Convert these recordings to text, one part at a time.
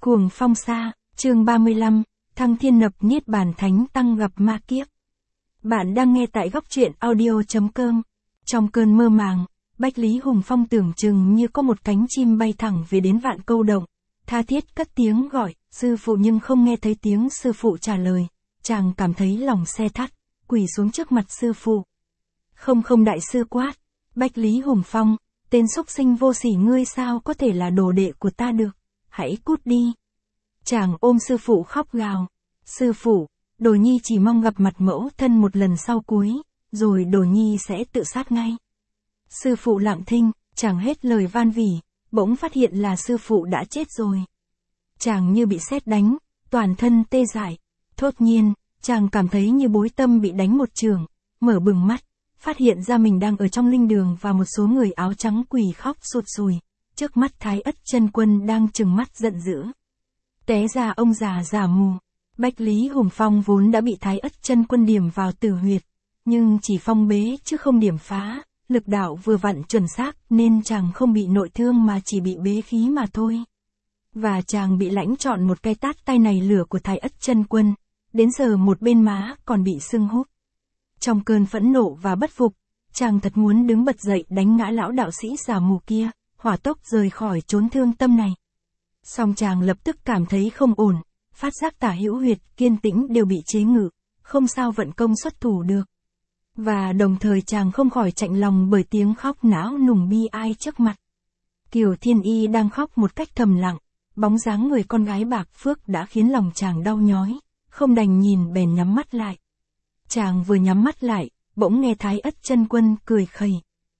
Cuồng phong xa, chương 35, Thăng Thiên Nập Niết Bàn Thánh Tăng gặp ma kiếp. Bạn đang nghe tại góc truyện audio.com. Trong cơn mơ màng, Bách Lý Hùng Phong tưởng chừng như có một cánh chim bay thẳng về đến Vạn Câu Động, tha thiết cất tiếng gọi, sư phụ, nhưng không nghe thấy tiếng sư phụ trả lời. Chàng cảm thấy lòng xe thắt, quỳ xuống trước mặt sư phụ. Không đại sư quát, Bách Lý Hùng Phong, tên súc sinh vô sỉ, ngươi sao có thể là đồ đệ của ta được, hãy cút đi. Chàng ôm sư phụ khóc gào, sư phụ, Đồ Nhi chỉ mong gặp mặt mẫu thân một lần sau cuối, rồi Đồ Nhi sẽ tự sát ngay. Sư phụ lặng thinh, chàng hết lời van vỉ, bỗng phát hiện là sư phụ đã chết rồi. Chàng như bị sét đánh, toàn thân tê dại, thốt nhiên, chàng cảm thấy như bối tâm bị đánh một chưởng, mở bừng mắt, phát hiện ra mình đang ở trong linh đường và một số người áo trắng quỳ khóc sụt sùi, trước mắt Thái Ất Chân Quân đang trừng mắt giận dữ. Té ra ông già giả mù. Bách Lý Hùng Phong vốn đã bị Thái Ất Chân Quân điểm vào tử huyệt, nhưng chỉ phong bế chứ không điểm phá, lực đạo vừa vặn chuẩn xác nên chàng không bị nội thương mà chỉ bị bế khí mà thôi. Và chàng bị lãnh trọn một cái tát tay này lửa của Thái Ất Chân Quân, đến giờ một bên má còn bị sưng húp. Trong cơn phẫn nộ và bất phục, chàng thật muốn đứng bật dậy đánh ngã lão đạo sĩ giả mù kia, hỏa tốc rời khỏi chốn thương tâm này. Song chàng lập tức cảm thấy không ổn, phát giác tả hữu huyệt, kiên tĩnh đều bị chế ngự, không sao vận công xuất thủ được. Và đồng thời chàng không khỏi chạnh lòng bởi tiếng khóc não nùng bi ai trước mặt. Kiều Thiên Y đang khóc một cách thầm lặng, bóng dáng người con gái bạc phước đã khiến lòng chàng đau nhói, không đành nhìn bèn nhắm mắt lại. Chàng vừa nhắm mắt lại, bỗng nghe Thái Ất Chân Quân cười khẩy.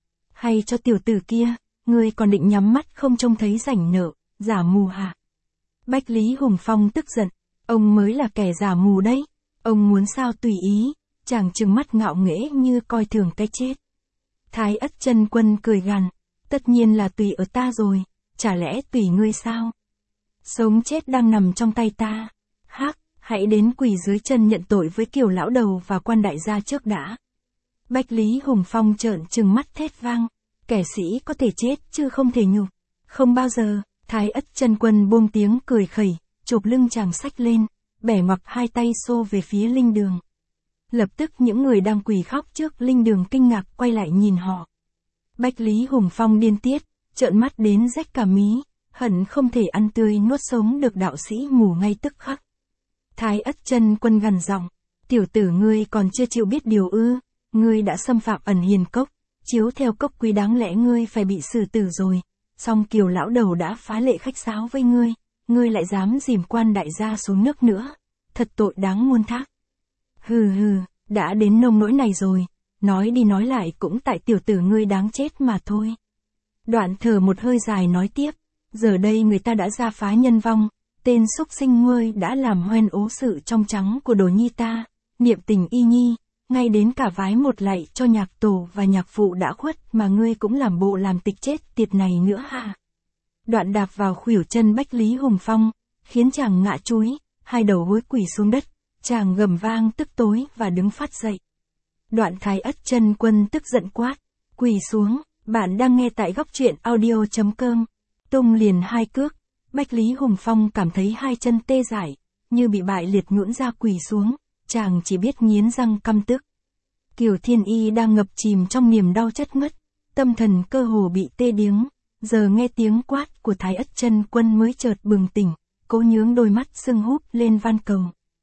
Hay cho tiểu tử kia, ngươi còn định nhắm mắt không trông thấy rảnh nợ, giả mù hả? Bách Lý Hùng Phong tức giận, ông mới là kẻ giả mù đấy, ông muốn sao tùy ý, chàng trừng mắt ngạo nghễ như coi thường cái chết. Thái Ất Chân Quân cười gằn, tất nhiên là tùy ở ta rồi, chả lẽ tùy ngươi sao? Sống chết đang nằm trong tay ta, hắc, hãy đến quỳ dưới chân nhận tội với Kiều lão đầu và Quan đại gia trước đã. Bách Lý Hùng Phong trợn trừng mắt thét vang, kẻ sĩ có thể chết chứ không thể nhục, không bao giờ. Thái Ất Chân Quân buông tiếng cười khẩy, chụp lưng chàng xách lên, bẻ ngoặc hai tay xô về phía linh đường. Lập tức những người đang quỳ khóc trước linh đường kinh ngạc quay lại nhìn họ. Bách Lý Hùng Phong điên tiết, trợn mắt đến rách cả mí, hận không thể ăn tươi nuốt sống được đạo sĩ mù ngay tức khắc. Thái Ất Chân Quân gằn giọng, tiểu tử ngươi còn chưa chịu biết điều ư, ngươi đã xâm phạm ẩn hiền cốc, chiếu theo cốc quy đáng lẽ ngươi phải bị xử tử rồi. Song Kiều lão đầu đã phá lệ khách sáo với ngươi lại dám dìm Quan đại gia xuống nước nữa, thật tội đáng muôn thác. Hừ, đã đến nông nỗi này rồi, nói đi nói lại cũng tại tiểu tử ngươi đáng chết mà thôi. Đoạn thở một hơi dài nói tiếp, giờ đây người ta đã ra phá nhân vong, tên súc sinh ngươi đã làm hoen ố sự trong trắng của Đồ Nhi ta, niệm tình y nhi, ngay đến cả vái một lạy cho nhạc tổ và nhạc phụ đã khuất mà ngươi cũng làm bộ làm tịch chết tiệt này nữa hả? Đoạn đạp vào khuỷu chân Bách Lý Hùng Phong, khiến chàng ngã chúi, hai đầu gối quỳ xuống đất, chàng gầm vang tức tối và đứng phát dậy. Đoạn Thái Ất Chân Quân tức giận quát, quỳ xuống, bạn đang nghe tại góc truyện audio.com, tung liền hai cước, Bách Lý Hùng Phong cảm thấy hai chân tê dại, như bị bại liệt nhũn ra quỳ xuống. Chàng chỉ biết nghiến răng căm tức. Kiều Thiên Y đang ngập chìm trong niềm đau chất ngất, tâm thần cơ hồ bị tê điếng, giờ nghe tiếng quát của Thái Ất Chân Quân mới chợt bừng tỉnh, cố nhướng đôi mắt sưng húp lên van cầu.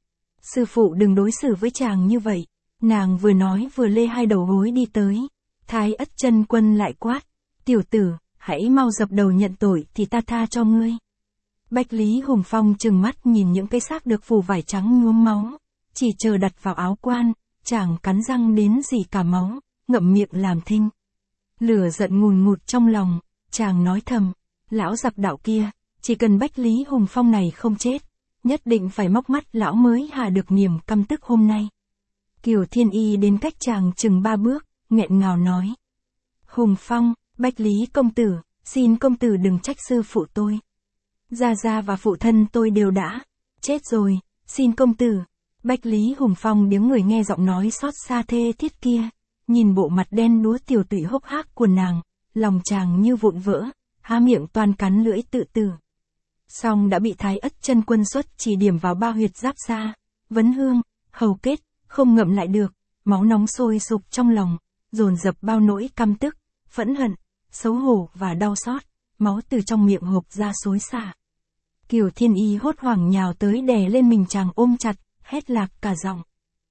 Sư phụ đừng đối xử với chàng như vậy, nàng vừa nói vừa lê hai đầu gối đi tới. Thái Ất Chân Quân lại quát, tiểu tử, hãy mau dập đầu nhận tội thì ta tha cho ngươi. Bách Lý Hùng Phong trừng mắt nhìn những cái xác được phủ vải trắng nhuốm máu. Chỉ chờ đặt vào áo quan, chàng cắn răng đến rỉ cả máu, ngậm miệng làm thinh. Lửa giận ngùn ngụt trong lòng, chàng nói thầm, lão giặc đạo kia, chỉ cần Bách Lý Hùng Phong này không chết, nhất định phải móc mắt lão mới hạ được niềm căm tức hôm nay. Kiều Thiên Y đến cách chàng chừng 3 bước, nghẹn ngào nói. Hùng Phong, Bách Lý công tử, xin công tử đừng trách sư phụ tôi. Gia Gia và phụ thân tôi đều đã chết rồi, xin công tử. Bách Lý Hùng Phong điếng người nghe giọng nói xót xa thê thiết kia, nhìn bộ mặt đen đúa tiểu tụy hốc hác của nàng, lòng chàng như vụn vỡ, há miệng toan cắn lưỡi tự tử. Song đã bị Thái Ất Chân Quân xuất chỉ điểm vào ba huyệt giáp xa, vấn hương, hầu kết, không ngậm lại được, máu nóng sôi sục trong lòng, dồn dập bao nỗi căm tức, phẫn hận, xấu hổ và đau xót, máu từ trong miệng hộc ra xối xả. Kiều Thiên Y hốt hoảng nhào tới đè lên mình chàng ôm chặt, hét lạc cả giọng.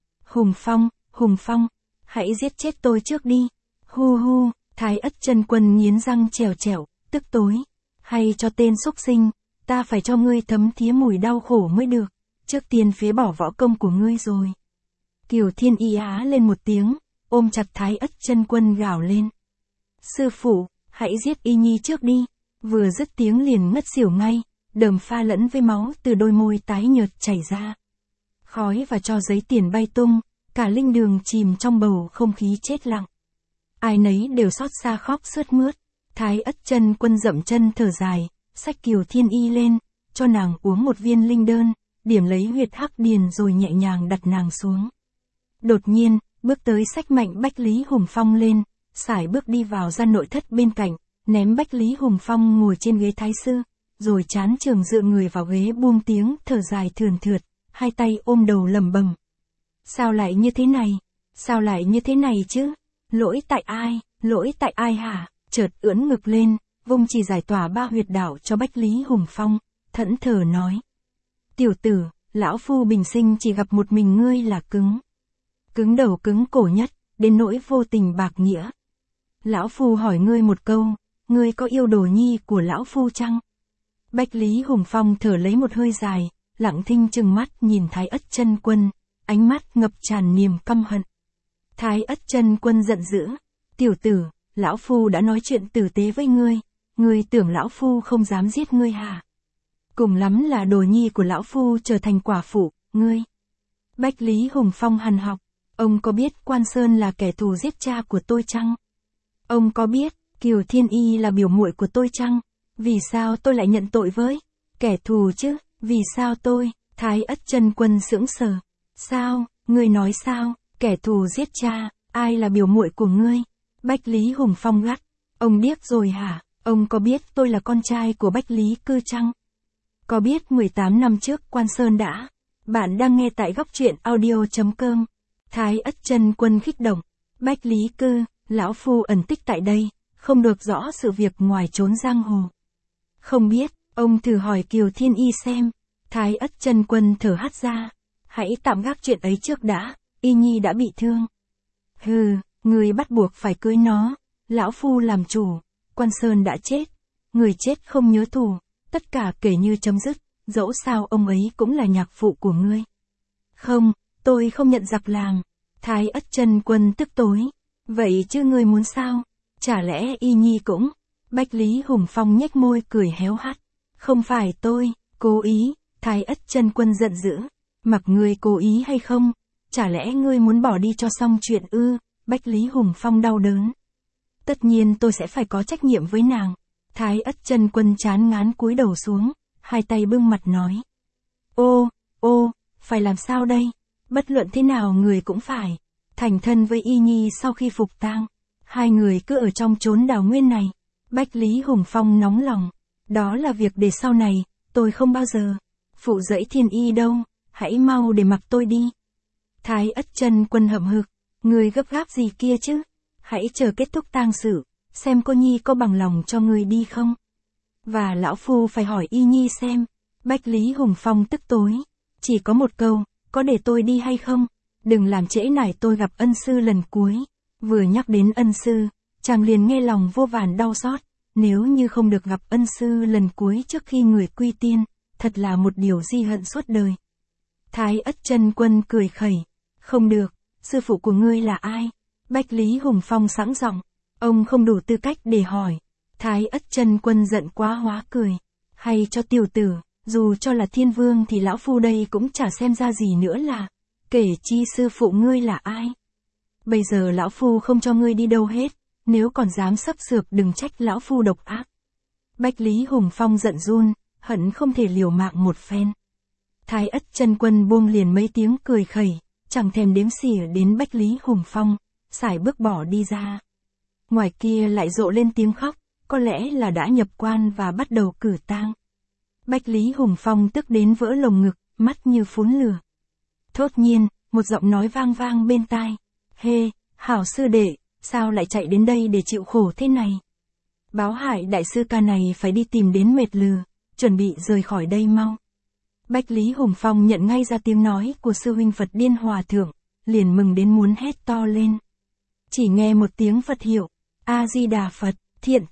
Hùng Phong, hãy giết chết tôi trước đi. Hu hu, Thái Ất Chân Quân nghiến răng trèo trèo, tức tối. Hay cho tên xúc sinh, ta phải cho ngươi thấm thía mùi đau khổ mới được, trước tiên phế bỏ võ công của ngươi rồi. Kiều Thiên Y á lên một tiếng, ôm chặt Thái Ất Chân Quân gào lên. Sư phụ, hãy giết Y Nhi trước đi. Vừa dứt tiếng liền ngất xỉu ngay, đờm pha lẫn với máu từ đôi môi tái nhợt chảy ra. Khói và tro giấy tiền bay tung, cả linh đường chìm trong bầu không khí chết lặng. Ai nấy đều xót xa khóc sướt mướt. Thái Ất Chân Quân dậm chân thở dài, xách Kiều Thiên Y lên, cho nàng uống một viên linh đơn, điểm lấy huyệt hắc điền rồi nhẹ nhàng đặt nàng xuống. Đột nhiên, bước tới xách mạnh Bách Lý Hùng Phong lên, sải bước đi vào gian nội thất bên cạnh, ném Bách Lý Hùng Phong ngồi trên ghế thái sư, rồi chán trường dựa người vào ghế buông tiếng thở dài thườn thượt, hai tay ôm đầu lẩm bẩm. Sao lại như thế này? Sao lại như thế này chứ? Lỗi tại ai hả? Chợt ưỡn ngực lên, vung chỉ giải tỏa ba huyệt đạo cho Bách Lý Hùng Phong, thẫn thờ nói. Tiểu tử, lão phu bình sinh chỉ gặp một mình ngươi là cứng đầu cứng cổ nhất, đến nỗi vô tình bạc nghĩa. Lão phu hỏi ngươi một câu, ngươi có yêu đồ nhi của lão phu chăng? Bách Lý Hùng Phong thở lấy một hơi dài, lặng thinh trừng mắt nhìn Thái Ất Chân Quân, ánh mắt ngập tràn niềm căm hận. Thái Ất Chân Quân giận dữ, tiểu tử, lão phu đã nói chuyện tử tế với ngươi tưởng lão phu không dám giết ngươi hả? Cùng lắm là đồ nhi của lão phu trở thành quả phụ, ngươi. Bách Lý Hùng Phong hằn học, ông có biết Quan Sơn là kẻ thù giết cha của tôi chăng? Ông có biết Kiều Thiên Y là biểu muội của tôi chăng? Vì sao tôi lại nhận tội với kẻ thù chứ? Vì sao tôi? Thái Ất Chân Quân sững sờ. Sao? Ngươi nói sao? Kẻ thù giết cha, ai là biểu muội của ngươi? Bách Lý Hùng Phong gắt. Ông điếc rồi hả? Ông có biết tôi là con trai của Bách Lý Cư chăng? Có biết 18 năm trước Quan Sơn đã? Bạn đang nghe tại góc truyện audio.com. Thái Ất Chân Quân kích động. Bách Lý Cư, lão phu ẩn tích tại đây, không được rõ sự việc ngoài trốn giang hồ. Không biết, ông thử hỏi Kiều Thiên Y xem. Thái Ất Chân Quân thở hắt ra. Hãy tạm gác chuyện ấy trước đã, Y Nhi đã bị thương. Hừ, người bắt buộc phải cưới nó. Lão phu làm chủ, Quan Sơn đã chết. Người chết không nhớ thù, tất cả kể như chấm dứt, dẫu sao ông ấy cũng là nhạc phụ của ngươi. Không, tôi không nhận giặc làm. Thái Ất Chân Quân tức tối. Vậy chứ ngươi muốn sao? Chả lẽ Y Nhi cũng? Bách Lý Hùng Phong nhếch môi cười héo hắt. Không phải tôi, cố ý. Thái Ất Chân Quân giận dữ. Mặc ngươi cố ý hay không? Chả lẽ ngươi muốn bỏ đi cho xong chuyện ư? Bách Lý Hùng Phong đau đớn. Tất nhiên tôi sẽ phải có trách nhiệm với nàng. Thái Ất Chân Quân chán ngán cúi đầu xuống, hai tay bưng mặt nói. Ô, phải làm sao đây? Bất luận thế nào người cũng phải thành thân với Y Nhi sau khi phục tang. Hai người cứ ở trong chốn đào nguyên này. Bách Lý Hùng Phong nóng lòng. Đó là việc để sau này, tôi không bao giờ phụ dẫy Thiên Y đâu, hãy mau để mặc tôi đi. Thái Ất Chân Quân hậm hực, người gấp gáp gì kia chứ? Hãy chờ kết thúc tang sự, xem cô Nhi có bằng lòng cho người đi không? Và lão phu phải hỏi Y Nhi xem. Bách Lý Hùng Phong tức tối. Chỉ có một câu, có để tôi đi hay không? Đừng làm trễ nải tôi gặp ân sư lần cuối. Vừa nhắc đến ân sư, chàng liền nghe lòng vô vàn đau xót. Nếu như không được gặp ân sư lần cuối trước khi người quy tiên, thật là một điều di hận suốt đời. Thái Ất Chân Quân cười khẩy. Không được, sư phụ của ngươi là ai? Bách Lý Hùng Phong sẵn giọng. Ông không đủ tư cách để hỏi. Thái Ất Chân Quân giận quá hóa cười. Hay cho tiểu tử, dù cho là thiên vương thì lão phu đây cũng chả xem ra gì nữa là. Kể chi sư phụ ngươi là ai? Bây giờ lão phu không cho ngươi đi đâu hết. Nếu còn dám sấp sược đừng trách lão phu độc ác. Bách Lý Hùng Phong giận run, hận không thể liều mạng một phen. Thái Ất Chân Quân buông liền mấy tiếng cười khẩy, chẳng thèm đếm xỉa đến Bách Lý Hùng Phong, sải bước bỏ đi ra. Ngoài kia lại rộ lên tiếng khóc, có lẽ là đã nhập quan và bắt đầu cử tang. Bách Lý Hùng Phong tức đến vỡ lồng ngực, mắt như phun lửa. Thốt nhiên, một giọng nói vang vang bên tai. Hê, hảo sư đệ, sao lại chạy đến đây để chịu khổ thế này? Báo Hải đại sư ca này phải đi tìm đến mệt lừ, chuẩn bị rời khỏi đây mau. Bách Lý Hùng Phong nhận ngay ra tiếng nói của sư huynh Phật Điên Hòa Thượng, liền mừng đến muốn hét to lên. Chỉ nghe một tiếng Phật hiệu, A-di-đà Phật, thiện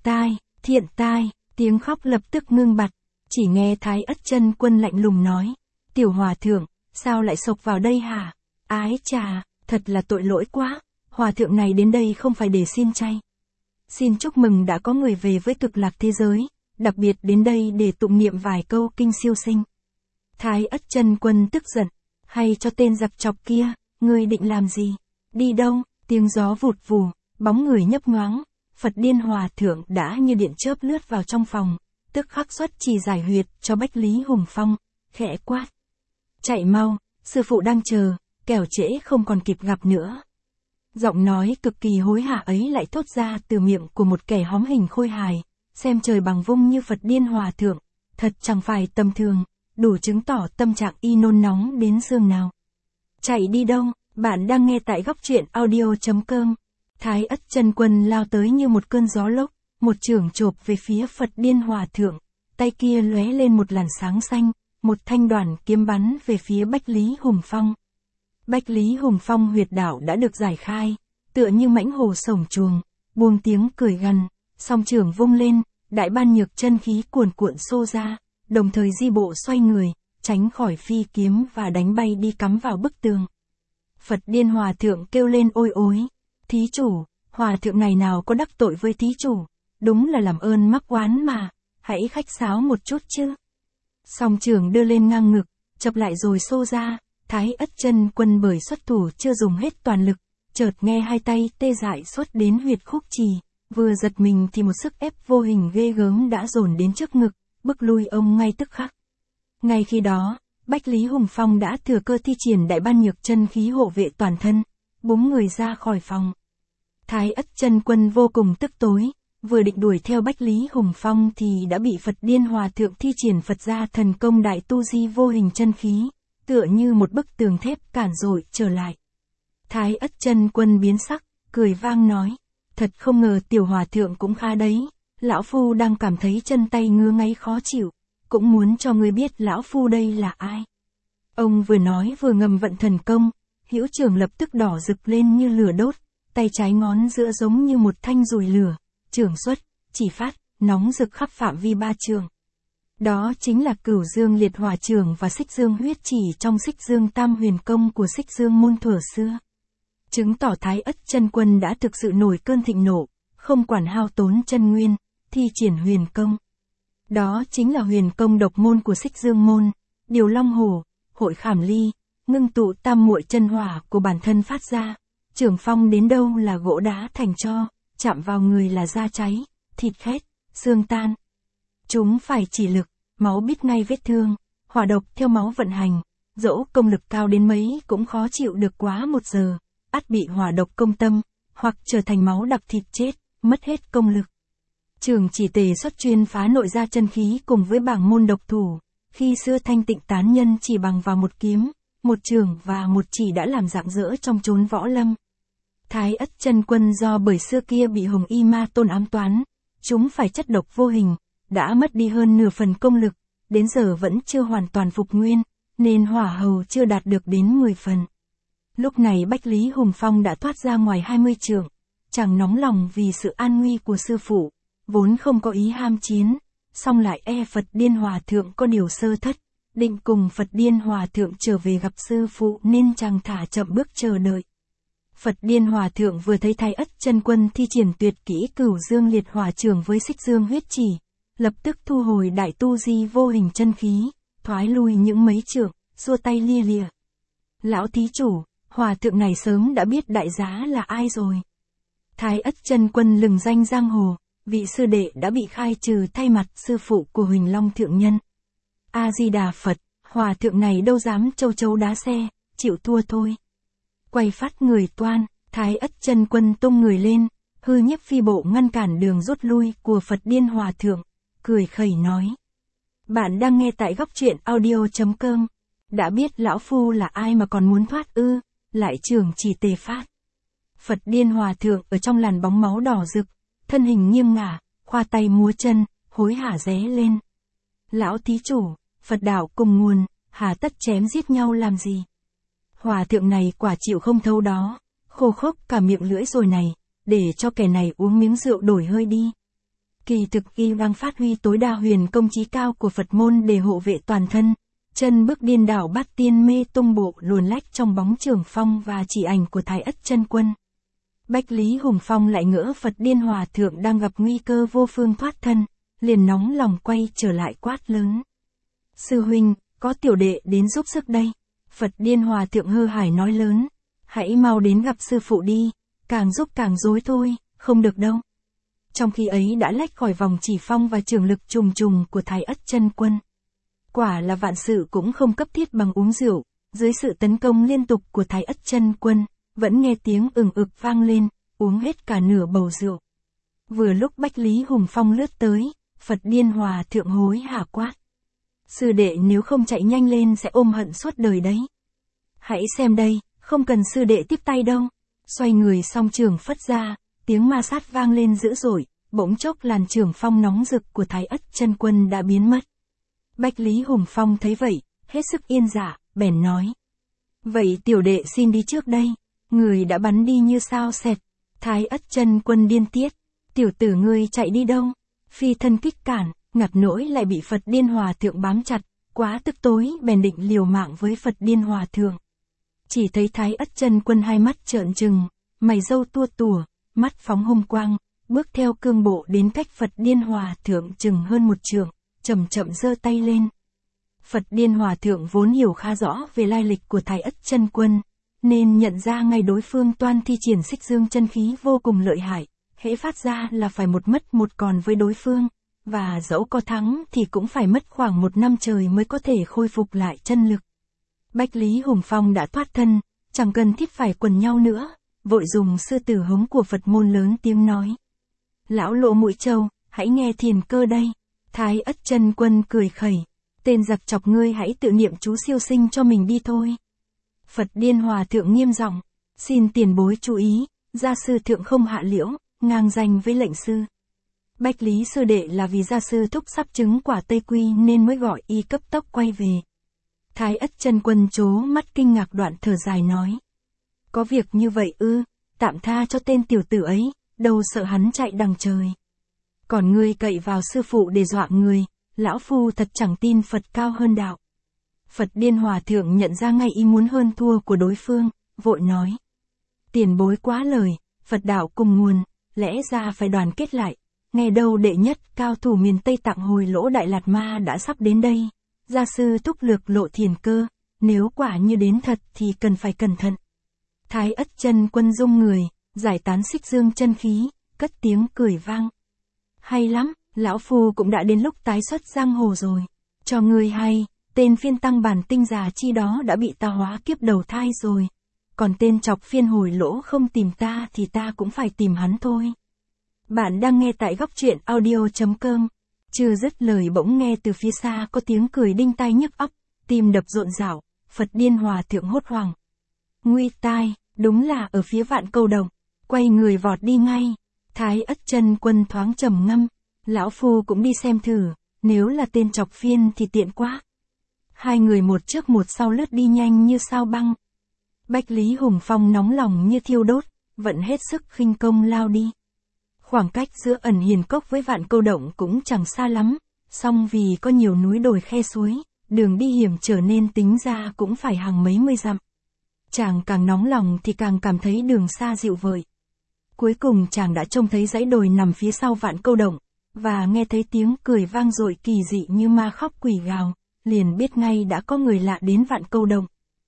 tai, tiếng khóc lập tức ngưng bặt, chỉ nghe Thái Ất Chân Quân lạnh lùng nói, tiểu hòa thượng, sao lại xộc vào đây hả? Ái chà, thật là tội lỗi quá, hòa thượng này đến đây không phải để xin chay. Xin chúc mừng đã có người về với cực lạc thế giới, đặc biệt đến đây để tụng niệm vài câu kinh siêu sinh. Thái Ất Chân Quân tức giận, hay cho tên giặc chọc kia, ngươi định làm gì? Đi đâu? Tiếng gió vụt vù, bóng người nhấp nhoáng, Phật Điên Hòa Thượng đã như điện chớp lướt vào trong phòng, tức khắc xuất chỉ giải huyệt cho Bách Lý Hùng Phong, khẽ quát. Chạy mau, sư phụ đang chờ, kẻo trễ không còn kịp gặp nữa. Giọng nói cực kỳ hối hả ấy lại thốt ra từ miệng của một kẻ hóm hình khôi hài, xem trời bằng vung như Phật Điên Hòa Thượng, thật chẳng phải tầm thường, đủ chứng tỏ tâm trạng y nôn nóng đến giường nào. Chạy đi đâu? Bạn đang nghe tại góc truyện audio.com. Thái Ất Chân Quân lao tới như một cơn gió lốc, một chưởng chộp về phía Phật Điên Hòa Thượng, tay kia lóe lên một làn sáng xanh, một thanh đoản kiếm bắn về phía Bách Lý Hùng Phong. Bách Lý Hùng Phong huyệt đạo đã được giải khai, tựa như mãnh hồ sổng chuồng, buông tiếng cười gằn, song chưởng vung lên, đại ban nhược chân khí cuồn cuộn xô ra, đồng thời di bộ xoay người, tránh khỏi phi kiếm và đánh bay đi cắm vào bức tường. Phật Điên Hòa Thượng kêu lên ôi ối, thí chủ, hòa thượng này nào có đắc tội với thí chủ, đúng là làm ơn mắc oán mà, hãy khách sáo một chút chứ. Song chưởng đưa lên ngang ngực, chập lại rồi xô ra, Thái Ất Chân Quân bởi xuất thủ chưa dùng hết toàn lực, chợt nghe hai tay tê dại xuất đến huyệt khúc trì, vừa giật mình thì một sức ép vô hình ghê gớm đã dồn đến trước ngực, bức lui ông ngay tức khắc. Ngay khi đó, Bách Lý Hùng Phong đã thừa cơ thi triển đại ban nhược chân khí hộ vệ toàn thân, búng người ra khỏi phòng. Thái Ất Chân Quân vô cùng tức tối, vừa định đuổi theo Bách Lý Hùng Phong thì đã bị Phật Điên Hòa Thượng thi triển Phật gia thần công đại tu di vô hình chân khí, tựa như một bức tường thép cản dội trở lại. Thái Ất Chân Quân biến sắc, cười vang nói, thật không ngờ tiểu hòa thượng cũng khá đấy, lão phu đang cảm thấy chân tay ngứa ngáy khó chịu, cũng muốn cho ngươi biết lão phu đây là ai. Ông vừa nói vừa ngầm vận thần công, hữu trưởng lập tức đỏ rực lên như lửa đốt, tay trái ngón giữa giống như một thanh dùi lửa, chưởng xuất, chỉ phát, nóng rực khắp phạm vi 3 trường. Đó chính là Cửu Dương Liệt Hỏa Chưởng và Xích Dương Huyết Chỉ trong Xích Dương Tam Huyền Công của Xích Dương môn thuở xưa. Chứng tỏ Thái Ất Chân Quân đã thực sự nổi cơn thịnh nộ, không quản hao tốn chân nguyên, thi triển huyền công. Đó chính là huyền công độc môn của Xích Dương môn, điều long hổ, hội khảm ly, ngưng tụ tam muội chân hỏa của bản thân phát ra, chưởng phong đến đâu là gỗ đá thành tro, chạm vào người là da cháy, thịt khét, xương tan. Chúng phải chỉ lực, máu biết ngay vết thương, hỏa độc theo máu vận hành, dẫu công lực cao đến mấy cũng khó chịu được quá 1 giờ, ắt bị hỏa độc công tâm, hoặc trở thành máu đặc thịt chết, mất hết công lực. Chưởng chỉ tề xuất chuyên phá nội gia chân khí cùng với bảng môn độc thủ, khi xưa Thanh Tịnh tán nhân chỉ bằng vào một kiếm, một chưởng và một chỉ đã làm rạng rỡ trong chốn võ lâm. Thái Ất Chân Quân do bởi xưa kia bị Hồng Y Ma Tôn ám toán, chúng phải chất độc vô hình, đã mất đi hơn nửa phần công lực, đến giờ vẫn chưa hoàn toàn phục nguyên, nên hỏa hầu chưa đạt được đến 10 phần. Lúc này Bách Lý Hùng Phong đã thoát ra ngoài 20 trượng, chàng nóng lòng vì sự an nguy của sư phụ, vốn không có ý ham chiến, song lại Phật Điên Hòa Thượng có điều sơ thất, định cùng Phật Điên Hòa Thượng trở về gặp sư phụ nên chàng thả chậm bước chờ đợi. Phật Điên Hòa Thượng vừa thấy Thái Ất Chân Quân thi triển tuyệt kỹ Cửu Dương Liệt Hỏa Chưởng với Xích Dương Huyết Chỉ, lập tức thu hồi đại tu di vô hình chân khí, thoái lui những mấy trượng, xua tay lia lịa. Lão thí chủ, hòa thượng này sớm đã biết đại giá là ai rồi. Thái Ất Chân Quân lừng danh giang hồ, vị sư đệ đã bị khai trừ thay mặt sư phụ của Huỳnh Long Thượng Nhân. A-di-đà Phật, hòa thượng này đâu dám châu chấu đá xe, chịu thua thôi. Quay phát người toan, Thái Ất Chân Quân tung người lên, hư nhiếp phi bộ ngăn cản đường rút lui của Phật Điên Hòa Thượng, cười khẩy nói. Bạn đang nghe tại góc truyện audio.com. Đã biết lão phu là ai mà còn muốn thoát ư, lại trưởng chỉ tề phát. Phật Điên Hòa Thượng ở trong làn bóng máu đỏ rực, thân hình nghiêng ngả, khoa tay múa chân, hối hả ré lên. Lão thí chủ, Phật đạo cùng nguồn, hà tất chém giết nhau làm gì? Hòa thượng này quả chịu không thấu đó, khô khốc cả miệng lưỡi rồi này, để cho kẻ này uống miếng rượu đổi hơi đi. Kỳ thực y đang phát huy tối đa huyền công chí cao của Phật môn để hộ vệ toàn thân, chân bước điên đảo bát tiên mê tung bộ luồn lách trong bóng trường phong và chỉ ảnh của Thái Ất Chân Quân. Bách Lý Hùng Phong lại ngỡ Phật Điên Hòa Thượng đang gặp nguy cơ vô phương thoát thân, liền nóng lòng quay trở lại quát lớn. Sư huynh, có tiểu đệ đến giúp sức đây. Phật Điên Hòa Thượng hơ hải nói lớn, hãy mau đến gặp sư phụ đi, càng giúp càng rối thôi, không được đâu. Trong khi ấy đã lách khỏi vòng chỉ phong và trường lực trùng trùng của Thái Ất Chân Quân. Quả là vạn sự cũng không cấp thiết bằng uống rượu, dưới sự tấn công liên tục của Thái Ất Chân Quân, vẫn nghe tiếng ừng ực vang lên, uống hết cả nửa bầu rượu. Vừa lúc Bách Lý Hùng Phong lướt tới, Phật Điên Hòa Thượng hối hả quát. Sư đệ nếu không chạy nhanh lên sẽ ôm hận suốt đời đấy. Hãy xem đây, không cần sư đệ tiếp tay đâu. Xoay người song trường phất ra, tiếng ma sát vang lên dữ dội, bỗng chốc làn trường phong nóng rực của Thái Ất Chân Quân đã biến mất. Bách Lý Hùng Phong thấy vậy, hết sức yên dạ, bèn nói. Vậy tiểu đệ xin đi trước đây, người đã bắn đi như sao xẹt. Thái Ất Chân Quân điên tiết, tiểu tử ngươi chạy đi đâu? Phi thân kích cản, ngặt nỗi lại bị Phật Điên Hòa Thượng bám chặt, quá tức tối bèn định liều mạng với Phật Điên Hòa Thượng. Chỉ thấy Thái Ất Chân Quân hai mắt trợn trừng, mày râu tua tủa, mắt phóng hung quang, bước theo cương bộ đến cách Phật Điên Hòa Thượng chừng hơn một trượng, chậm chậm giơ tay lên. Phật Điên Hòa Thượng vốn hiểu khá rõ về lai lịch của Thái Ất Chân Quân, nên nhận ra ngay đối phương toan thi triển xích dương chân khí vô cùng lợi hại, hễ phát ra là phải một mất một còn với đối phương, và dẫu có thắng thì cũng phải mất khoảng 1 năm trời mới có thể khôi phục lại chân lực. Bách Lý Hùng Phong đã thoát thân, chẳng cần thiết phải quần nhau nữa, vội dùng sư tử hống của Phật môn lớn tiếng nói. Lão Lỗ Mũi Trâu, hãy nghe thiền cơ đây. Thái Ất Chân Quân cười khẩy, tên giặc chọc ngươi hãy tự niệm chú siêu sinh cho mình đi thôi. Phật Điên Hòa Thượng nghiêm giọng, xin tiền bối chú ý, gia sư thượng không hạ liễu, ngang danh với lệnh sư. Bách Lý sư đệ là vì gia sư thúc sắp chứng quả Tây Quy nên mới gọi y cấp tốc quay về. Thái Ất Chân Quân trố mắt kinh ngạc đoạn thở dài nói. Có việc như vậy ư, tạm tha cho tên tiểu tử ấy, đâu sợ hắn chạy đằng trời. Còn ngươi cậy vào sư phụ để dọa người, lão phu thật chẳng tin Phật cao hơn đạo. Phật Điên Hòa Thượng nhận ra ngay ý muốn hơn thua của đối phương, vội nói. Tiền bối quá lời, Phật đạo cùng nguồn, lẽ ra phải đoàn kết lại. Nghe đâu đệ nhất cao thủ miền Tây Tạng Hồi Lỗ Đại Lạt Ma đã sắp đến đây. Gia sư thúc lược lộ thiền cơ, nếu quả như đến thật thì cần phải cẩn thận. Thái Ất Chân Quân rung người, giải tán xích dương chân khí, cất tiếng cười vang. Hay lắm, lão phu cũng đã đến lúc tái xuất giang hồ rồi. Cho ngươi hay, tên phiên tăng bản tinh già chi đó đã bị ta hóa kiếp đầu thai rồi. Còn tên chọc phiên Hồi Lỗ không tìm ta thì ta cũng phải tìm hắn thôi. Bạn đang nghe tại góc truyện audio.com. Chưa dứt lời bỗng nghe từ phía xa có tiếng cười đinh tai nhức óc, tim đập rộn rạo, Phật Điên Hòa Thượng hốt hoảng. Nguy tai, đúng là ở phía Vạn Câu Động, quay người vọt đi ngay. Thái Ất Chân Quân thoáng trầm ngâm, lão phu cũng đi xem thử, nếu là tên chọc phiên thì tiện quá. Hai người một trước một sau lướt đi nhanh như sao băng. Bách Lý Hùng Phong nóng lòng như thiêu đốt, vận hết sức khinh công lao đi. Khoảng cách giữa Ẩn Hiền Cốc với Vạn Câu Động cũng chẳng xa lắm, song vì có nhiều núi đồi khe suối, đường đi hiểm trở nên tính ra cũng phải hàng mấy mươi dặm. Chàng càng nóng lòng thì càng cảm thấy đường xa dịu vời. Cuối cùng chàng đã trông thấy dãy đồi nằm phía sau Vạn Câu Động, và nghe thấy tiếng cười vang dội kỳ dị như ma khóc quỷ gào, liền biết ngay đã có người lạ đến Vạn Câu Động.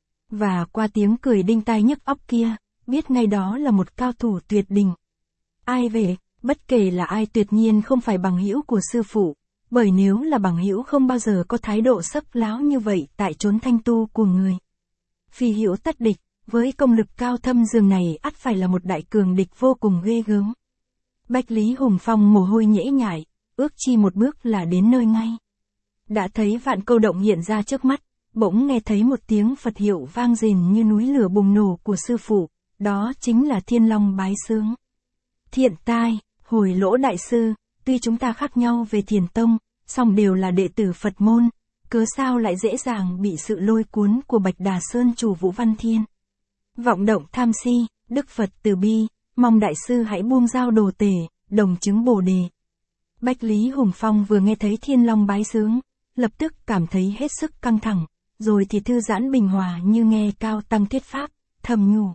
Và qua tiếng cười đinh tai nhức óc kia, biết ngay đó là một cao thủ tuyệt đỉnh. Ai về, bất kể là ai tuyệt nhiên không phải bằng hữu của sư phụ, bởi nếu là bằng hữu không bao giờ có thái độ sấp láo như vậy tại chốn thanh tu của người. Phi hữu tất địch, với công lực cao thâm dường này ắt phải là một đại cường địch vô cùng ghê gớm. Bách Lý Hùng Phong mồ hôi nhễ nhại, ước chi một bước là đến nơi ngay. Đã thấy vạn câu động hiện ra trước mắt, bỗng nghe thấy một tiếng Phật hiệu vang rền như núi lửa bùng nổ của sư phụ, đó chính là Thiên Long bái xướng. Thiện tai, Hồi Lỗ đại sư, tuy chúng ta khác nhau về thiền tông, song đều là đệ tử Phật môn, cớ sao lại dễ dàng bị sự lôi cuốn của Bạch Đà Sơn chủ Vũ Văn Thiên. Vọng động tham si, Đức Phật từ bi, mong đại sư hãy buông dao đồ tể, đồng chứng Bồ đề. Bách Lý Hùng Phong vừa nghe thấy Thiên Long bái xướng, lập tức cảm thấy hết sức căng thẳng, rồi thì thư giãn bình hòa như nghe cao tăng thuyết pháp, thầm nhủ.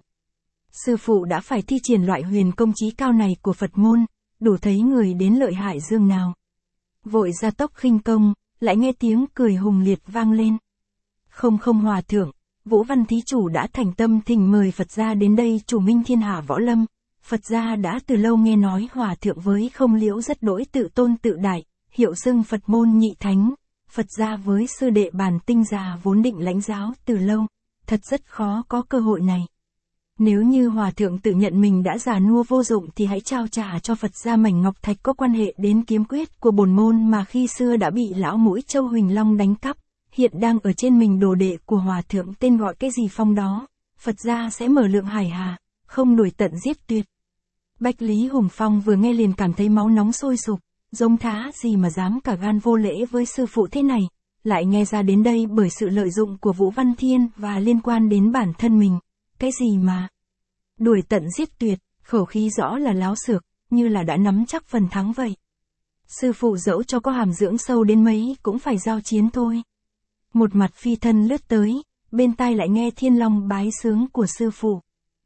Sư phụ đã phải thi triển loại huyền công chí cao này của Phật môn, đủ thấy người đến lợi hại dương nào. Vội ra tốc khinh công, lại nghe tiếng cười hùng liệt vang lên. Không hòa thượng, Vũ Văn thí chủ đã thành tâm thỉnh mời Phật gia đến đây chủ minh thiên hạ võ lâm. Phật gia đã từ lâu nghe nói hòa thượng với Không Liễu rất đỗi tự tôn tự đại, hiệu xưng Phật môn nhị thánh. Phật gia với sư đệ Bàn Tinh già vốn định lãnh giáo từ lâu, thật rất khó có cơ hội này. Nếu như hòa thượng tự nhận mình đã già nua vô dụng thì hãy trao trả cho Phật gia mảnh ngọc thạch có quan hệ đến kiếm quyết của bổn môn mà khi xưa đã bị lão Mũi Châu Huỳnh Long đánh cắp, hiện đang ở trên mình đồ đệ của hòa thượng tên gọi cái gì Phong đó, Phật gia sẽ mở lượng hải hà, không đuổi tận giết tuyệt. Bách Lý Hùng Phong vừa nghe liền cảm thấy máu nóng sôi sục, giống thá gì mà dám cả gan vô lễ với sư phụ thế này, lại nghe ra đến đây bởi sự lợi dụng của Vũ Văn Thiên và liên quan đến bản thân mình. Cái gì mà đuổi tận giết tuyệt, khẩu khí rõ là láo xược, như là đã nắm chắc phần thắng vậy. Sư phụ dẫu cho có hàm dưỡng sâu đến mấy cũng phải giao chiến thôi. Một mặt phi thân lướt tới, bên tai lại nghe Thiên Long bái xướng của sư phụ.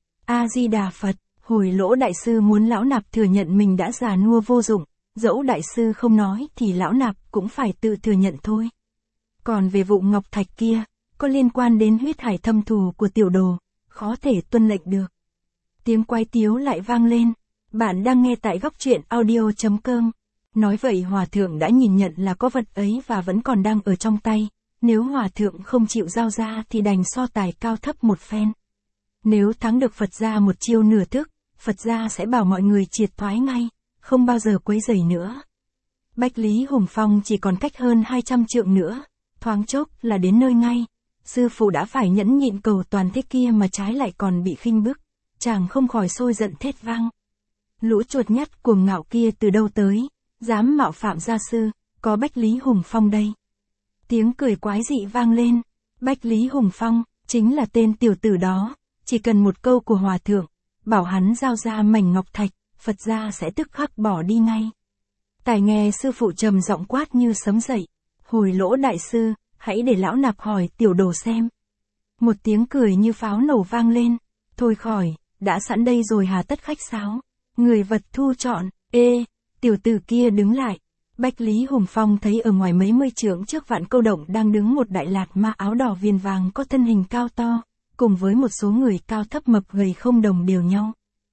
A-di-đà Phật, Hồi Lỗ đại sư muốn lão nạp thừa nhận mình đã già nua vô dụng, dẫu đại sư không nói thì lão nạp cũng phải tự thừa nhận thôi. Còn về vụ ngọc thạch kia, có liên quan đến huyết hải thâm thù của tiểu đồ, khó thể tuân lệnh được. Tiếng quái tiếu lại vang lên. Bạn đang nghe tại góc truyện audio.com. Nói vậy hòa thượng đã nhìn nhận là có vật ấy và vẫn còn đang ở trong tay. Nếu hòa thượng không chịu giao ra thì đành so tài cao thấp một phen. Nếu thắng được Phật gia một chiêu nửa thức, Phật gia sẽ bảo mọi người triệt thoái ngay, không bao giờ quấy rầy nữa. Bách Lý Hùng Phong chỉ còn cách hơn 200 trượng nữa, thoáng chốc là đến nơi ngay. Sư phụ đã phải nhẫn nhịn cầu toàn thế kia mà trái lại còn bị khinh bức, chàng không khỏi sôi giận thét vang. Lũ chuột nhắt cuồng ngạo kia từ đâu tới, dám mạo phạm gia sư, có Bách Lý Hùng Phong đây. Tiếng cười quái dị vang lên, Bách Lý Hùng Phong, chính là tên tiểu tử đó, chỉ cần một câu của hòa thượng, bảo hắn giao ra mảnh ngọc thạch, Phật gia sẽ tức khắc bỏ đi ngay. Tài nghe sư phụ trầm giọng quát như sấm dậy, Hồi Lỗ đại sư, hãy để lão nạp hỏi tiểu đồ xem. Một tiếng cười như pháo nổ vang lên, thôi khỏi, đã sẵn đây rồi hà tất khách sáo, người vật thu chọn, tiểu tử kia đứng lại. Bách Lý Hùng Phong thấy ở ngoài mấy mươi trượng trước Vạn Câu Động đang đứng một đại lạt ma áo đỏ viền vàng có thân hình cao to, cùng với một số người cao thấp mập gầy không đồng đều nhau.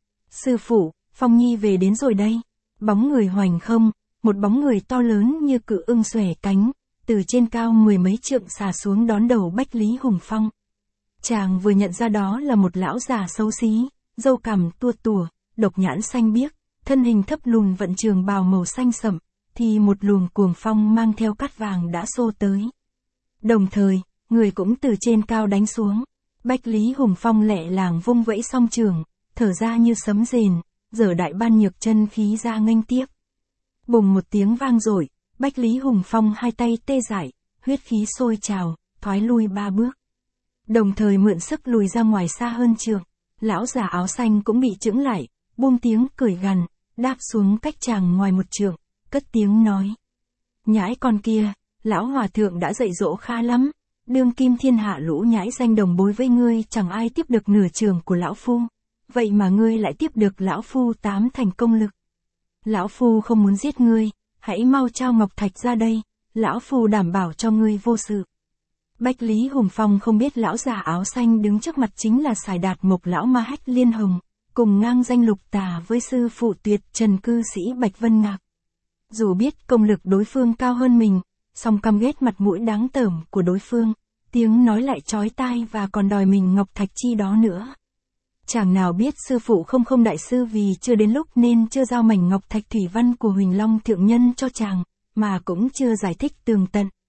Sư phụ, Phong Nhi về đến rồi đây. Bóng người hoành không, một bóng người to lớn như cự ưng xòe cánh, từ trên cao mười mấy trượng xà xuống đón đầu Bách Lý Hùng Phong. Chàng vừa nhận ra đó là một lão già xấu xí, râu cằm tua tủa, độc nhãn xanh biếc, thân hình thấp lùn vận trường bào màu xanh sẫm, thì một luồng cuồng phong mang theo cát vàng đã xô tới. Đồng thời, người cũng từ trên cao đánh xuống. Bách Lý Hùng Phong lẹ làng vung vẫy song trường, thở ra như sấm rền, giở đại ban nhược chân khí ra nghênh tiếp. Bùng một tiếng vang dội, Bách Lý Hùng Phong hai tay tê dại, huyết khí sôi trào, thoái lui 3 bước. Đồng thời mượn sức lùi ra ngoài xa hơn trường, lão già áo xanh cũng bị chững lại, buông tiếng cười gằn, đáp xuống cách chàng ngoài một trượng, cất tiếng nói. Nhãi con kia, lão hòa thượng đã dạy dỗ khá lắm, đương kim thiên hạ lũ nhãi danh đồng bối với ngươi chẳng ai tiếp được nửa trường của lão phu, vậy mà ngươi lại tiếp được lão phu 8 thành công lực. Lão phu không muốn giết ngươi, hãy mau trao ngọc thạch ra đây, lão phu đảm bảo cho ngươi vô sự. Bách Lý Hùng Phong không biết lão già áo xanh đứng trước mặt chính là Sài Đạt Mộc lão Ma Hách Liên Hồng, cùng ngang danh lục tà với sư phụ tuyệt trần cư sĩ Bạch Vân Ngạc. Dù biết công lực đối phương cao hơn mình, song căm ghét mặt mũi đáng tởm của đối phương, tiếng nói lại chói tai và còn đòi mình ngọc thạch chi đó nữa. Chàng nào biết sư phụ không đại sư vì chưa đến lúc nên chưa giao mảnh ngọc thạch thủy văn của Huỳnh Long thượng nhân cho chàng, mà cũng chưa giải thích tường tận.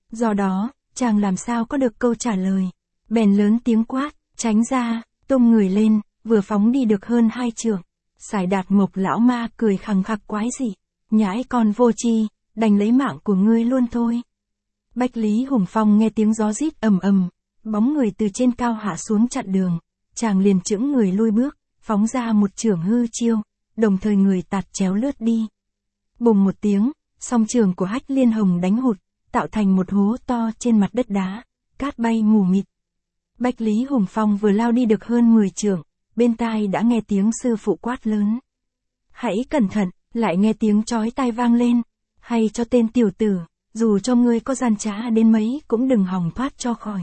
Do đó, chàng làm sao có được câu trả lời. Bèn lớn tiếng quát, tránh ra, tung người lên, vừa phóng đi được hơn 2 trượng. Sải Đạt Mộc lão ma cười khằng khặc quái dị. Nhãi con vô tri, đành lấy mạng của ngươi luôn thôi. Bách Lý Hùng Phong nghe tiếng gió rít ầm ầm, bóng người từ trên cao hạ xuống chặn đường. Chàng liền chững người lui bước, phóng ra một chưởng hư chiêu, đồng thời người tạt chéo lướt đi. Bùng một tiếng, song chưởng của Hách Liên Hồng đánh hụt, tạo thành một hố to trên mặt đất đá, cát bay mù mịt. Bách Lý Hùng Phong vừa lao đi được hơn 10 trượng, bên tai đã nghe tiếng sư phụ quát lớn. Hãy cẩn thận, lại nghe tiếng chói tai vang lên. Hay cho tên tiểu tử, dù cho ngươi có gian trá đến mấy cũng đừng hòng thoát cho khỏi.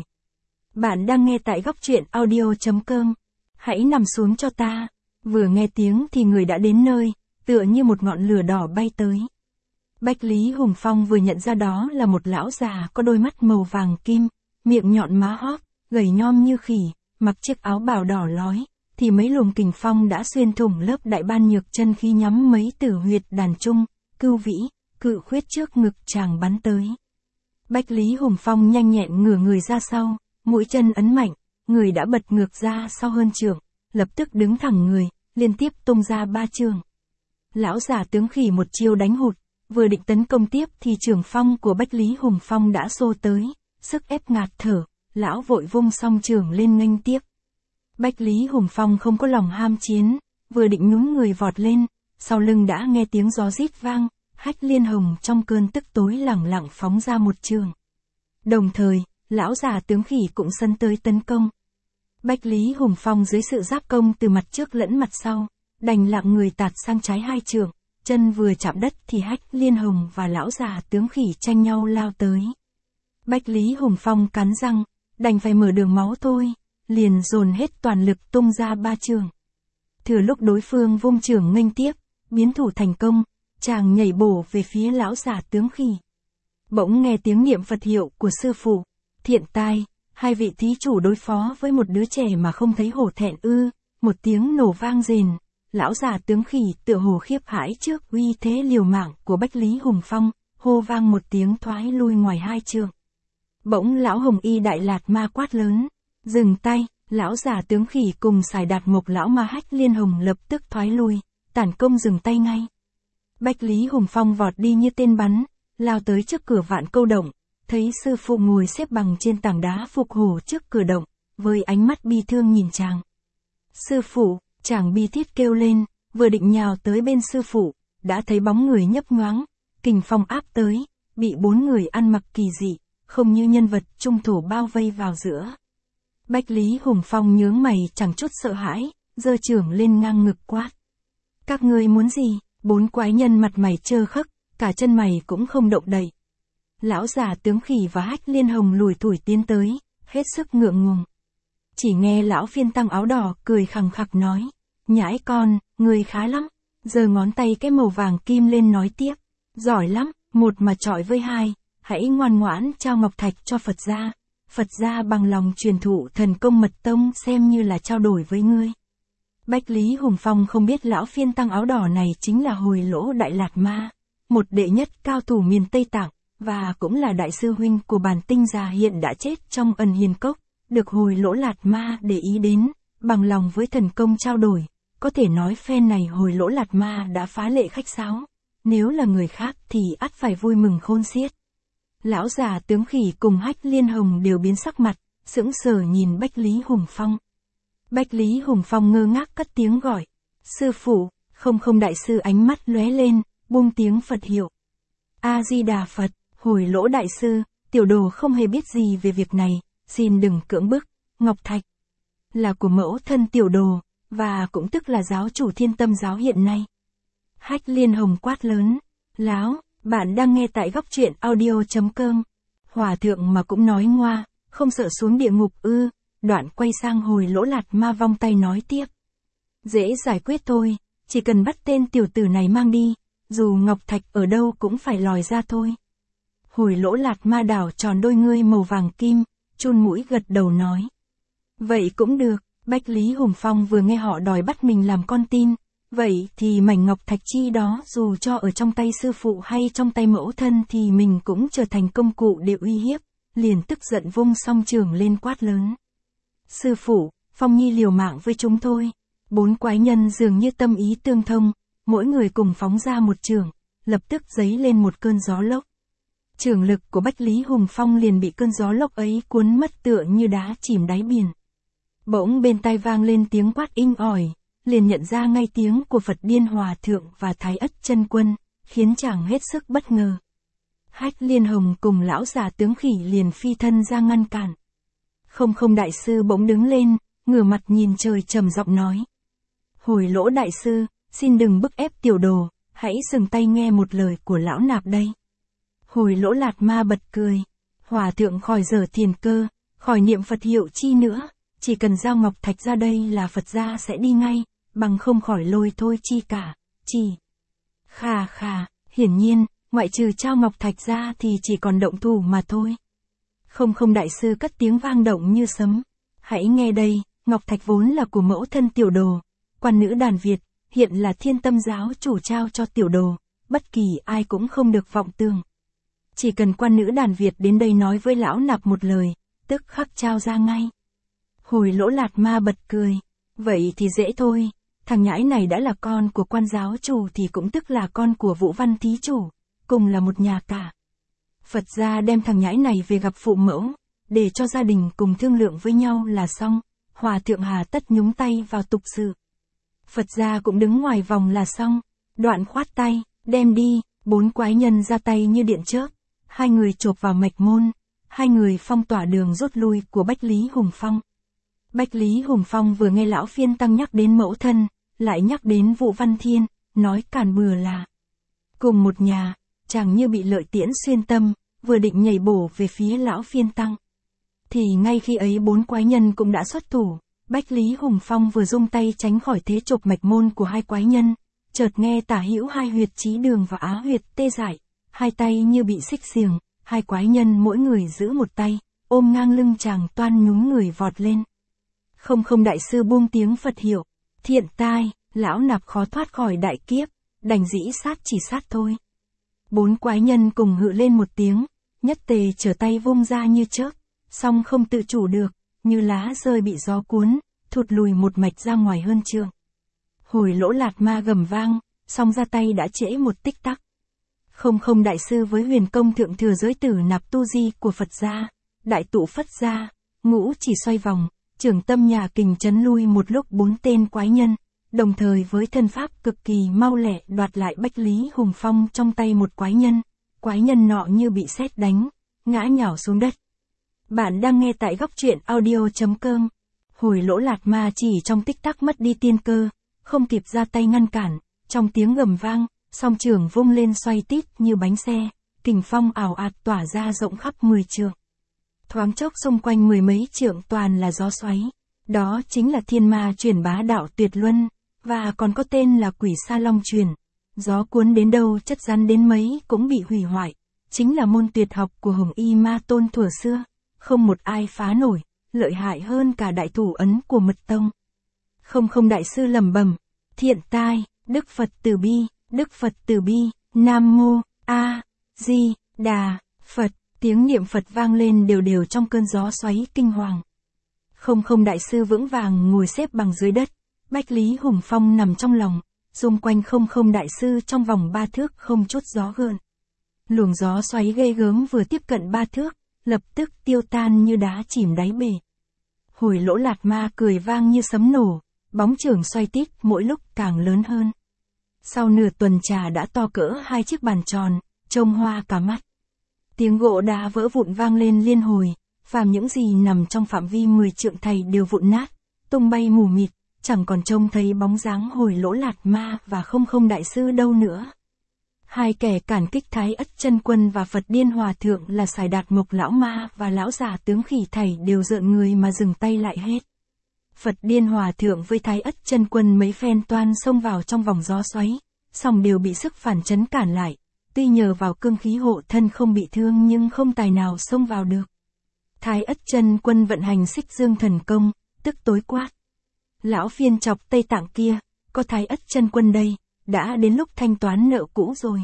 Bạn đang nghe tại góc truyện audio.com. Hãy nằm xuống cho ta. Vừa nghe tiếng thì người đã đến nơi, tựa như một ngọn lửa đỏ bay tới. Bách Lý Hùng Phong vừa nhận ra đó là một lão già có đôi mắt màu vàng kim, miệng nhọn má hóp, gầy nhom như khỉ, mặc chiếc áo bào đỏ lói, thì mấy luồng kình phong đã xuyên thủng lớp đại ban nhược chân khí nhắm mấy tử huyệt đàn trung, cưu vĩ, cự khuyết trước ngực chàng bắn tới. Bách Lý Hùng Phong nhanh nhẹn ngửa người ra sau, mũi chân ấn mạnh, người đã bật ngược ra sau hơn trượng, lập tức đứng thẳng người, liên tiếp tung ra 3 trường. Lão già tướng khỉ một chiêu đánh hụt, vừa định tấn công tiếp thì trường phong của Bách Lý Hùng Phong đã xô tới, sức ép ngạt thở, lão vội vung song trường lên nghênh tiếp. Bách Lý Hùng Phong không có lòng ham chiến, vừa định nhún người vọt lên, sau lưng đã nghe tiếng gió rít vang, Hách Liên Hồng trong cơn tức tối lẳng lặng phóng ra một trường. Đồng thời, lão già tướng khỉ cũng sấn tới tấn công. Bách Lý Hùng Phong dưới sự giáp công từ mặt trước lẫn mặt sau, đành lặng người tạt sang trái 2 trường, chân vừa chạm đất thì Hách Liên Hồng và lão già tướng khỉ tranh nhau lao tới. Bách Lý Hùng Phong cắn răng, đành phải mở đường máu thôi, liền dồn hết toàn lực tung ra 3 trường. Thừa lúc đối phương vung trường nghênh tiếp, biến thủ thành công, chàng nhảy bổ về phía lão già tướng khỉ. Bỗng nghe tiếng niệm Phật hiệu của sư phụ. Thiện tai, hai vị thí chủ đối phó với một đứa trẻ mà không thấy hổ thẹn ư? Một tiếng nổ vang rền, lão già tướng khỉ tựa hồ khiếp hãi trước uy thế liều mạng của Bách Lý Hùng Phong, hô vang một tiếng thoái lui ngoài 2 trượng. Bỗng lão Hồng Y Đại Lạt Ma quát lớn, dừng tay. Lão già tướng khỉ cùng Sải Đạt Mộc lão ma Hách Liên Hồng lập tức thoái lui, tản công dừng tay ngay. Bách Lý Hùng Phong vọt đi như tên bắn, lao tới trước cửa Vạn Câu Động, thấy sư phụ ngồi xếp bằng trên tảng đá phục hổ trước cửa động, với ánh mắt bi thương nhìn chàng. Sư phụ, chàng bi thiết kêu lên, vừa định nhào tới bên sư phụ, đã thấy bóng người nhấp nhoáng, kình phong áp tới, bị 4 người ăn mặc kỳ dị, không như nhân vật trung thổ bao vây vào giữa. Bách Lý Hùng Phong nhướng mày chẳng chút sợ hãi, giơ chưởng lên ngang ngực quát. Các ngươi muốn gì? 4 quái nhân mặt mày trơ khắc, cả chân mày cũng không động đậy. Lão già tướng khỉ và Hách Liên Hồng lủi thủi tiến tới, hết sức ngượng ngùng. Chỉ nghe lão phiên tăng áo đỏ cười khằng khặc nói, nhãi con, người khá lắm. Giơ ngón tay cái màu vàng kim lên nói tiếp, giỏi lắm, một mà chọi với 2, hãy ngoan ngoãn trao ngọc thạch cho Phật gia. Phật gia bằng lòng truyền thụ thần công mật tông xem như là trao đổi với ngươi. Bách Lý Hùng Phong không biết lão phiên tăng áo đỏ này chính là Hồi Lỗ Đại Lạt Ma, một đệ nhất cao thủ miền Tây Tạng, và cũng là đại sư huynh của Bản Tinh già hiện đã chết trong Ẩn Hiền Cốc, được Hồi Lỗ Lạt Ma để ý đến, bằng lòng với thần công trao đổi. Có thể nói phen này Hồi Lỗ Lạt Ma đã phá lệ khách sáo, nếu là người khác thì ắt phải vui mừng khôn xiết. Lão già tướng khỉ cùng Hách Liên Hồng đều biến sắc mặt, sững sờ nhìn Bách Lý Hùng Phong. Bách Lý Hùng Phong ngơ ngác cất tiếng gọi, sư phụ. Không đại sư ánh mắt lóe lên, buông tiếng Phật hiệu. A-di-đà Phật. Hồi Lỗ đại sư, tiểu đồ không hề biết gì về việc này, xin đừng cưỡng bức. Ngọc thạch là của mẫu thân tiểu đồ, và cũng tức là giáo chủ Thiên Tâm giáo hiện nay. Hách Liên Hồng quát lớn, láo. Bạn đang nghe tại góc truyện audio.com. Hòa thượng mà cũng nói ngoa, không sợ xuống địa ngục ư? Đoạn quay sang Hồi Lỗ Lạt Ma vong tay nói tiếp. Dễ giải quyết thôi, chỉ cần bắt tên tiểu tử này mang đi, dù ngọc thạch ở đâu cũng phải lòi ra thôi. Hồi Lỗ Lạt Ma đảo tròn đôi ngươi màu vàng kim, chun mũi gật đầu nói. Vậy cũng được. Bách Lý Hùng Phong vừa nghe họ đòi bắt mình làm con tin, Vậy thì mảnh ngọc thạch chi đó dù cho ở trong tay sư phụ hay trong tay mẫu thân thì mình cũng trở thành công cụ để uy hiếp, liền tức giận vung song trường lên quát lớn. Sư phụ, Phong Nhi liều mạng với chúng thôi. 4 quái nhân dường như tâm ý tương thông, mỗi người cùng phóng ra một trường, lập tức giấy lên một cơn gió lốc. Trường lực của Bách Lý Hùng Phong liền bị cơn gió lốc ấy cuốn mất tựa như đá chìm đáy biển. Bỗng bên tai vang lên tiếng quát inh ỏi, liền nhận ra ngay tiếng của Phật Điên Hòa Thượng và Thái Ất Chân Quân, khiến chàng hết sức bất ngờ. Hách Liên Hồng cùng lão già tướng khỉ liền phi thân ra ngăn cản. Không đại sư bỗng đứng lên, ngửa mặt nhìn trời trầm giọng nói. Hồi Lỗ đại sư, xin đừng bức ép tiểu đồ, hãy dừng tay nghe một lời của lão nạp đây. Hồi Lỗ Lạt Ma bật cười. Hòa thượng khỏi dở thiền cơ, khỏi niệm Phật hiệu chi nữa, chỉ cần giao ngọc thạch ra đây là Phật gia sẽ đi ngay, bằng không khỏi lôi thôi chi cả, chỉ. Khà, hiển nhiên, ngoại trừ trao ngọc thạch ra thì chỉ còn động thủ mà thôi. Không đại sư cất tiếng vang động như sấm. Hãy nghe đây, ngọc thạch vốn là của mẫu thân tiểu đồ, quan nữ đàn Việt, hiện là Thiên Tâm giáo chủ trao cho tiểu đồ, bất kỳ ai cũng không được vọng tưởng. Chỉ cần quan nữ đàn Việt đến đây nói với lão nạp một lời, tức khắc trao ra ngay. Hồi Lỗ Lạt Ma bật cười. Vậy thì dễ thôi, thằng nhãi này đã là con của quan giáo chủ thì cũng tức là con của Vũ Văn thí chủ, cùng là một nhà cả. Phật gia đem thằng nhãi này về gặp phụ mẫu, để cho gia đình cùng thương lượng với nhau là xong, Hòa thượng hà tất nhúng tay vào tục sự. Phật gia cũng đứng ngoài vòng là xong, đoạn khoát tay, đem đi. 4 quái nhân ra tay như điện chớp, 2 người chộp vào mạch môn, 2 người phong tỏa đường rút lui của Bách Lý Hùng Phong. Bách Lý Hùng Phong vừa nghe lão phiên tăng nhắc đến mẫu thân, lại nhắc đến Vũ Văn Thiên, nói càn bừa là cùng một nhà, chàng như bị lợi tiễn xuyên tâm, vừa định nhảy bổ về phía lão phiên tăng. Thì ngay khi ấy 4 quái nhân cũng đã xuất thủ, Bách Lý Hùng Phong vừa dung tay tránh khỏi thế chộp mạch môn của 2 quái nhân, chợt nghe tả hữu 2 huyệt trí đường và á huyệt tê dại, 2 tay như bị xích xiềng, 2 quái nhân mỗi người giữ một tay, ôm ngang lưng chàng toan nhún người vọt lên. Không đại sư buông tiếng Phật hiệu, thiện tai, lão nạp khó thoát khỏi đại kiếp, đành dĩ sát chỉ sát thôi. 4 quái nhân cùng hự lên một tiếng, nhất tề trở tay vung ra như chớp, song không tự chủ được, như lá rơi bị gió cuốn, thụt lùi một mạch ra ngoài hơn trượng. Hồi Lỗ Lạt Ma gầm vang, song ra tay đã trễ một tích tắc. Không đại sư với huyền công thượng thừa giới tử nạp tu di của Phật gia, đại tụ Phất gia, ngũ chỉ xoay vòng, trường tâm nhà kình chấn lui một lúc 4 tên quái nhân, đồng thời với thân pháp cực kỳ mau lẹ đoạt lại Bách Lý Hùng Phong trong tay một quái nhân nọ như bị sét đánh, ngã nhào xuống đất. Bạn đang nghe tại góc truyện audio.com. Hồi Lỗ Lạt Ma chỉ trong tích tắc mất đi tiên cơ, không kịp ra tay ngăn cản, trong tiếng gầm vang, song trường vung lên xoay tít như bánh xe, kình phong ảo ạt tỏa ra rộng khắp 10 trượng. Thoáng chốc xung quanh 10 mấy trượng toàn là gió xoáy, đó chính là thiên ma truyền bá đạo tuyệt luân, và còn có tên là quỷ sa long truyền. Gió cuốn đến đâu chất rắn đến mấy cũng bị hủy hoại, chính là môn tuyệt học của Hồng Y Ma Tôn thuở xưa, không một ai phá nổi, lợi hại hơn cả đại thủ ấn của Mật Tông. Không đại sư lẩm bẩm, thiện tai, Đức Phật từ bi, Đức Phật từ bi, Nam Mô, A, Di, Đà, Phật, tiếng niệm Phật vang lên đều đều trong cơn gió xoáy kinh hoàng. Không đại sư vững vàng ngồi xếp bằng dưới đất, Bách Lý Hùng Phong nằm trong lòng, xung quanh không đại sư trong vòng 3 thước không chút gió gợn. Luồng gió xoáy ghê gớm vừa tiếp cận 3 thước, lập tức tiêu tan như đá chìm đáy bể. Hồi Lỗ Lạt Ma cười vang như sấm nổ, bóng chưởng xoay tít mỗi lúc càng lớn hơn. Sau nửa tuần trà đã to cỡ 2 chiếc bàn tròn, trông hoa cả mắt. Tiếng gỗ đá vỡ vụn vang lên liên hồi, phàm những gì nằm trong phạm vi 10 trượng thầy đều vụn nát, tung bay mù mịt, chẳng còn trông thấy bóng dáng Hồi Lỗ Lạt Ma và không đại sư đâu nữa. 2 kẻ cản kích Thái Ất Chân Quân và Phật Điên Hòa Thượng là Sài Đạt Mộc Lão Ma và lão già tướng khỉ thảy đều rợn người mà dừng tay lại hết. Phật Điên Hòa Thượng với Thái Ất Chân Quân mấy phen toan xông vào trong vòng gió xoáy, song đều bị sức phản chấn cản lại, tuy nhờ vào cương khí hộ thân không bị thương nhưng không tài nào xông vào được. Thái Ất Chân Quân vận hành Xích Dương thần công, tức tối quát. Lão phiên chọc Tây Tạng kia, có Thái Ất Chân Quân đây, đã đến lúc thanh toán nợ cũ rồi.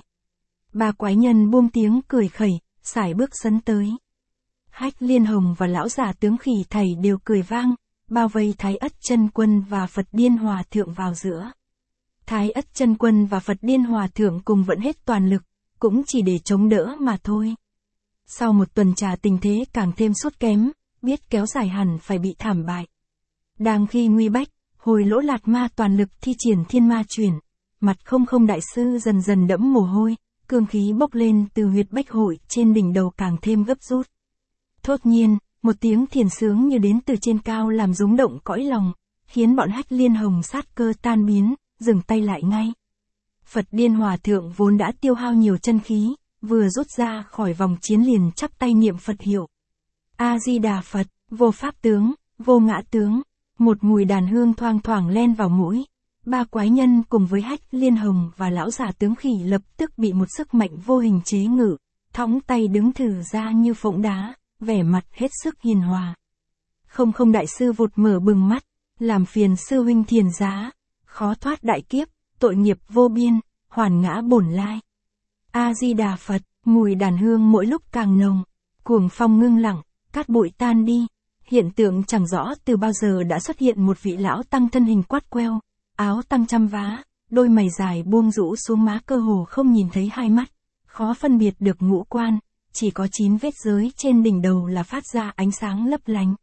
Ba quái nhân buông tiếng cười khẩy, sải bước sấn tới. Hách Liên Hồng và lão già tướng Khỉ thảy đều cười vang, bao vây Thái Ất Chân Quân và Phật Điên Hòa Thượng vào giữa. Thái Ất Chân Quân và Phật Điên Hòa Thượng cùng vẫn hết toàn lực, cũng chỉ để chống đỡ mà thôi. Sau một tuần trà tình thế càng thêm sốt kém, biết kéo dài hẳn phải bị thảm bại. Đang khi nguy bách, Hồi Lỗ Lạt Ma toàn lực thi triển Thiên Ma Chuyển, mặt Không Không đại sư dần dần đẫm mồ hôi, cương khí bốc lên từ huyệt bách hội trên đỉnh đầu càng thêm gấp rút. Thốt nhiên, một tiếng thiền sướng như đến từ trên cao làm rung động cõi lòng, khiến bọn Hách Liên Hồng sát cơ tan biến, dừng tay lại ngay. Phật Điên Hòa Thượng vốn đã tiêu hao nhiều chân khí, vừa rút ra khỏi vòng chiến liền chắp tay niệm Phật hiệu. A-di-đà Phật, vô pháp tướng, vô ngã tướng, một mùi đàn hương thoang thoảng len vào mũi. Ba quái nhân cùng với Hách Liên Hồng và lão già tướng Khỉ lập tức bị một sức mạnh vô hình chế ngự, thõng tay đứng thử ra như phỗng đá, vẻ mặt hết sức hiền hòa. Không Không đại sư vụt mở bừng mắt, làm phiền sư huynh thiền giá, khó thoát đại kiếp, tội nghiệp vô biên, hoàn ngã bổn lai. A-di-đà Phật, mùi đàn hương mỗi lúc càng nồng, cuồng phong ngưng lặng, cát bụi tan đi, hiện tượng chẳng rõ từ bao giờ đã xuất hiện một vị lão tăng thân hình quát queo, áo tăng trăm vá, đôi mày dài buông rũ xuống má cơ hồ không nhìn thấy hai mắt, khó phân biệt được ngũ quan, chỉ có 9 vết giới trên đỉnh đầu là phát ra ánh sáng lấp lánh.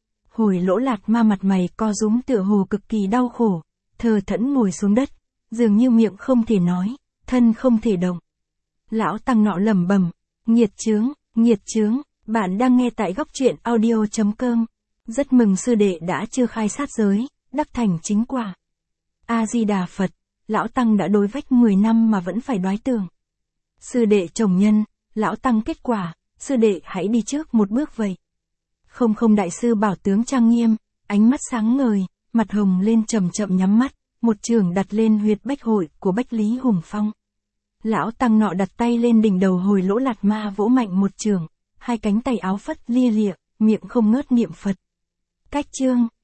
Hồi Lỗ Lạt Ma mặt mày co rúm tựa hồ cực kỳ đau khổ, thờ thẫn ngồi xuống đất, dường như miệng không thể nói, thân không thể động. Lão tăng nọ lẩm bẩm, nghiệt chướng, bạn đang nghe tại góc truyện audio.com. Rất mừng sư đệ đã chưa khai sát giới, đắc thành chính quả. A-di-đà Phật, lão tăng đã đối vách 10 năm mà vẫn phải đoái tường. Sư đệ chồng nhân, lão tăng kết quả, sư đệ hãy đi trước một bước vậy. Không Không đại sư bảo tướng trang nghiêm, ánh mắt sáng ngời, mặt hồng lên chậm chậm nhắm mắt, một chưởng đặt lên huyệt bách hội của Bách Lý Hùng Phong. Lão tăng nọ đặt tay lên đỉnh đầu Hồi Lỗ Lạt Ma vỗ mạnh một chưởng, hai cánh tay áo phất lia lịa, miệng không ngớt niệm Phật. Cách chương